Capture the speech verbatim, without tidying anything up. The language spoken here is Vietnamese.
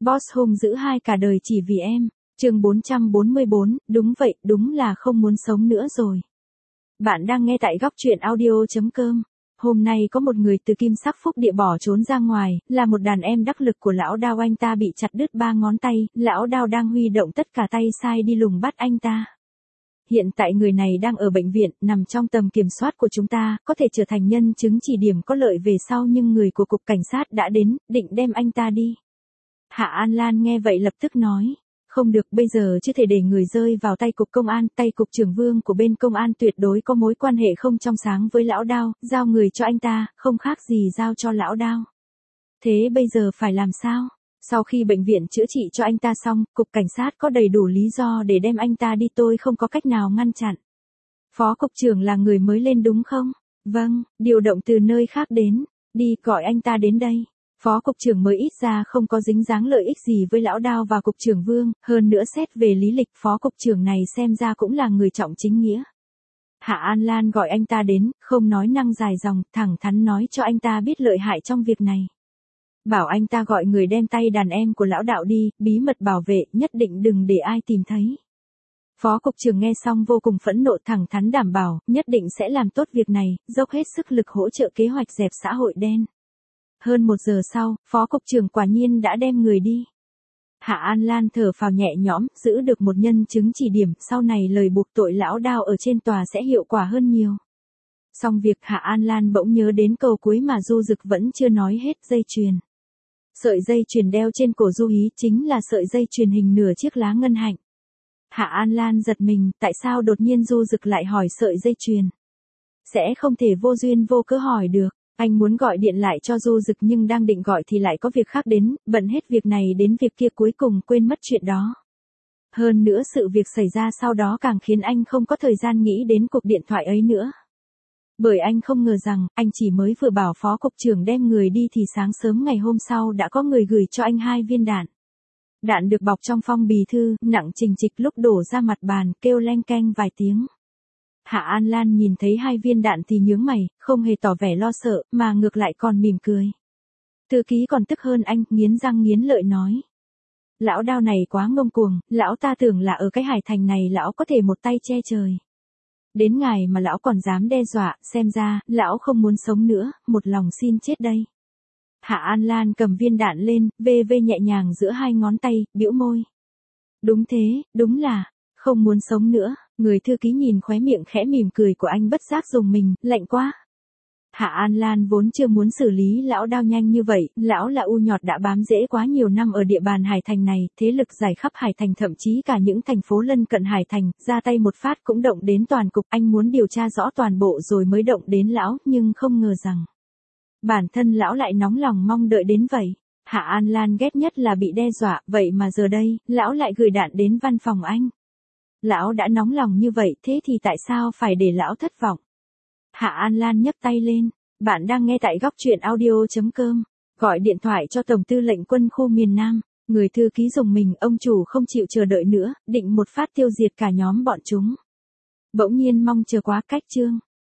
Boss hung dữ hai cả đời chỉ vì em. Chương bốn trăm bốn mươi bốn, đúng vậy, đúng là không muốn sống nữa rồi. Bạn đang nghe tại góc truyện audio chấm com. Hôm nay có một người từ kim sắc phúc địa bỏ trốn ra ngoài, là một đàn em đắc lực của lão Đao. Anh ta bị chặt đứt ba ngón tay, lão Đao đang huy động tất cả tay sai đi lùng bắt anh ta. Hiện tại người này đang ở bệnh viện, nằm trong tầm kiểm soát của chúng ta, có thể trở thành nhân chứng chỉ điểm có lợi về sau, nhưng người của cục cảnh sát đã đến, định đem anh ta đi. Hạ An Lan nghe vậy lập tức nói. Không được, bây giờ chưa thể để người rơi vào tay cục công an, tay cục trưởng Vương của bên công an tuyệt đối có mối quan hệ không trong sáng với lão Đao, giao người cho anh ta, không khác gì giao cho lão Đao. Thế bây giờ phải làm sao? Sau khi bệnh viện chữa trị cho anh ta xong, cục cảnh sát có đầy đủ lý do để đem anh ta đi, tôi không có cách nào ngăn chặn. Phó cục trưởng là người mới lên đúng không? Vâng, điều động từ nơi khác đến, đi gọi anh ta đến đây. Phó cục trưởng mới ít ra không có dính dáng lợi ích gì với lão Đao và cục trưởng Vương, hơn nữa xét về lý lịch phó cục trưởng này xem ra cũng là người trọng chính nghĩa. Hạ An Lan gọi anh ta đến, không nói năng dài dòng, thẳng thắn nói cho anh ta biết lợi hại trong việc này. Bảo anh ta gọi người đem tay đàn em của lão Đạo đi, bí mật bảo vệ, nhất định đừng để ai tìm thấy. Phó cục trưởng nghe xong vô cùng phẫn nộ, thẳng thắn đảm bảo, nhất định sẽ làm tốt việc này, dốc hết sức lực hỗ trợ kế hoạch dẹp xã hội đen. Hơn một giờ sau, phó cục trưởng quả nhiên đã đem người đi. Hạ An Lan thở phào nhẹ nhõm, giữ được một nhân chứng chỉ điểm, sau này lời buộc tội lão Đao ở trên tòa sẽ hiệu quả hơn nhiều. Xong việc, Hạ An Lan bỗng nhớ đến câu cuối mà Du Dực vẫn chưa nói hết, dây chuyền. Sợi dây chuyền đeo trên cổ Du Hí chính là sợi dây chuyền hình nửa chiếc lá ngân hạnh. Hạ An Lan giật mình, tại sao đột nhiên Du Dực lại hỏi sợi dây chuyền? Sẽ không thể vô duyên vô cớ hỏi được. Anh muốn gọi điện lại cho Du Dực nhưng đang định gọi thì lại có việc khác đến, bận hết việc này đến việc kia, cuối cùng quên mất chuyện đó. Hơn nữa sự việc xảy ra sau đó càng khiến anh không có thời gian nghĩ đến cuộc điện thoại ấy nữa. Bởi anh không ngờ rằng, anh chỉ mới vừa bảo phó cục trưởng đem người đi thì sáng sớm ngày hôm sau đã có người gửi cho anh hai viên đạn. Đạn được bọc trong phong bì thư, nặng trình trịch, lúc đổ ra mặt bàn, kêu leng keng vài tiếng. Hạ An Lan nhìn thấy hai viên đạn thì nhướng mày, không hề tỏ vẻ lo sợ, mà ngược lại còn mỉm cười. Thư ký còn tức hơn anh, nghiến răng nghiến lợi nói. Lão Đao này quá ngông cuồng, lão ta tưởng là ở cái Hải Thành này lão có thể một tay che trời. Đến ngày mà lão còn dám đe dọa, xem ra, lão không muốn sống nữa, một lòng xin chết đây. Hạ An Lan cầm viên đạn lên, vê vê nhẹ nhàng giữa hai ngón tay, bĩu môi. Đúng thế, đúng là, không muốn sống nữa. Người thư ký nhìn khóe miệng khẽ mỉm cười của anh bất giác dùng mình, lạnh quá. Hạ An Lan vốn chưa muốn xử lý lão Đao nhanh như vậy, lão là u nhọt đã bám rễ quá nhiều năm ở địa bàn Hải Thành này, thế lực giải khắp Hải Thành, thậm chí cả những thành phố lân cận Hải Thành, ra tay một phát cũng động đến toàn cục. Anh muốn điều tra rõ toàn bộ rồi mới động đến lão, nhưng không ngờ rằng bản thân lão lại nóng lòng mong đợi đến vậy. Hạ An Lan ghét nhất là bị đe dọa, vậy mà giờ đây, lão lại gửi đạn đến văn phòng anh. Lão đã nóng lòng như vậy, thế thì tại sao phải để lão thất vọng? Hạ An Lan nhấc tay lên. Bạn đang nghe tại góc truyện audio chấm com. Gọi điện thoại cho Tổng tư lệnh quân khu miền Nam. Người thư ký dùng mình, ông chủ không chịu chờ đợi nữa, định một phát tiêu diệt cả nhóm bọn chúng. Bỗng nhiên mong chờ quá, cách chương.